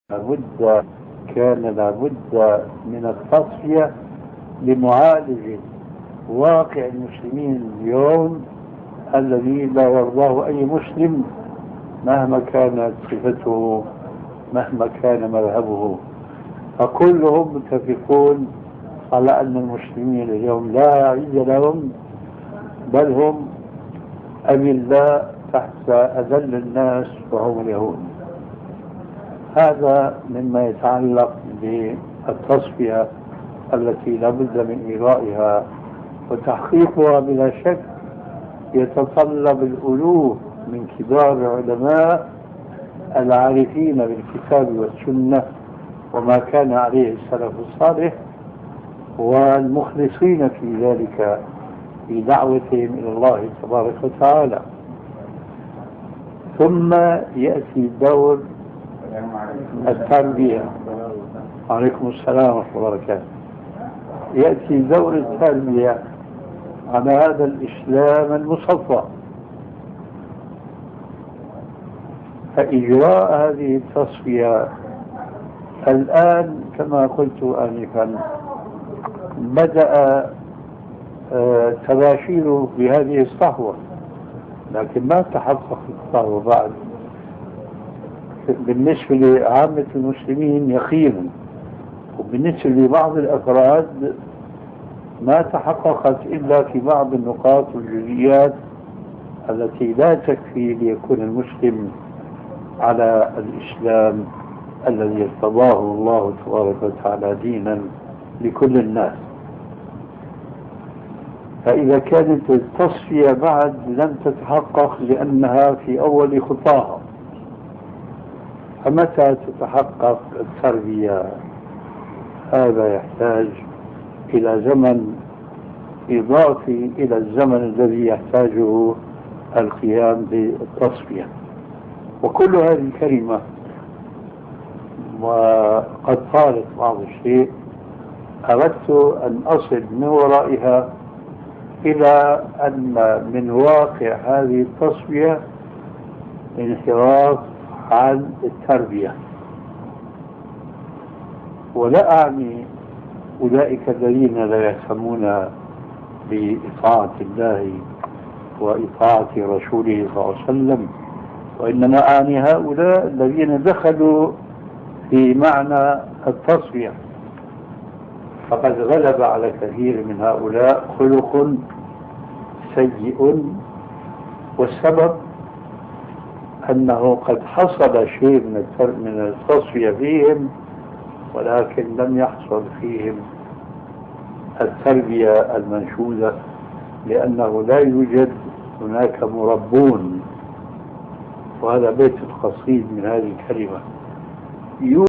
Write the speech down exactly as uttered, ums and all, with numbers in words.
لابد كان لابد من التصفية لمعالجة واقع المسلمين اليوم الذي لا يرضاه أي مسلم مهما كانت صفته، مهما كان مذهبه. فكلهم متفقون على أن المسلمين اليوم لا عز لهم، بل هم أذلاء تحت أذل الناس وهم اليهود. هذا مما يتعلق بالتصفية التي لا بد من إجرائها، وتحقيقها بلا شك يتطلب الألوف من كبار العلماء العارفين بالكتاب والسنة وما كان عليه السلف الصالح، والمخلصين في ذلك في دعوتهم إلى الله تبارك وتعالى. ثم يأتي دور التربية. عليكم السلام ورحمة الله وبركاته. يأتي دور التربية على هذا الإسلام المصفى. فإجراء هذه التصفية الآن كما قلت آنفا بدأ تباشيره بهذه الصحوة، لكن ما تحقق الصحوة بعد بالنسبة لعامة المسلمين يقينا، وبالنسبة لبعض الأفراد ما تحققت إلا في بعض النقاط والجزئيات التي لا تكفي ليكون المسلم على الإسلام الذي ارتضاه الله تبارك وتعالى دينا لكل الناس. فإذا كانت التصفية بعد لم تتحقق لأنها في أول خطاها، فمتى تتحقق التربية؟ هذا يحتاج إلى زمن إضافي إلى الزمن الذي يحتاجه القيام بالتصفية. وكل هذه الكلمة وقد قالت بعض الشيء أردت أن أصل من ورائها إلى أن من واقع هذه التصفية انحراف عن التربية. ولا أعني أولئك الذين لا يهتمون بإطاعة الله وإطاعة رسوله صلى الله عليه وسلم، وإنما أعني هؤلاء الذين دخلوا في معنى التصفية. فقد غلب على كثير من هؤلاء خلق سيء، والسبب أنه قد حصل شيء من التصفية فيهم، ولكن لم يحصل فيهم التربية المنشودة، لأنه لا يوجد هناك مربون. وهذا بيت القصيد من هذه الكلمة.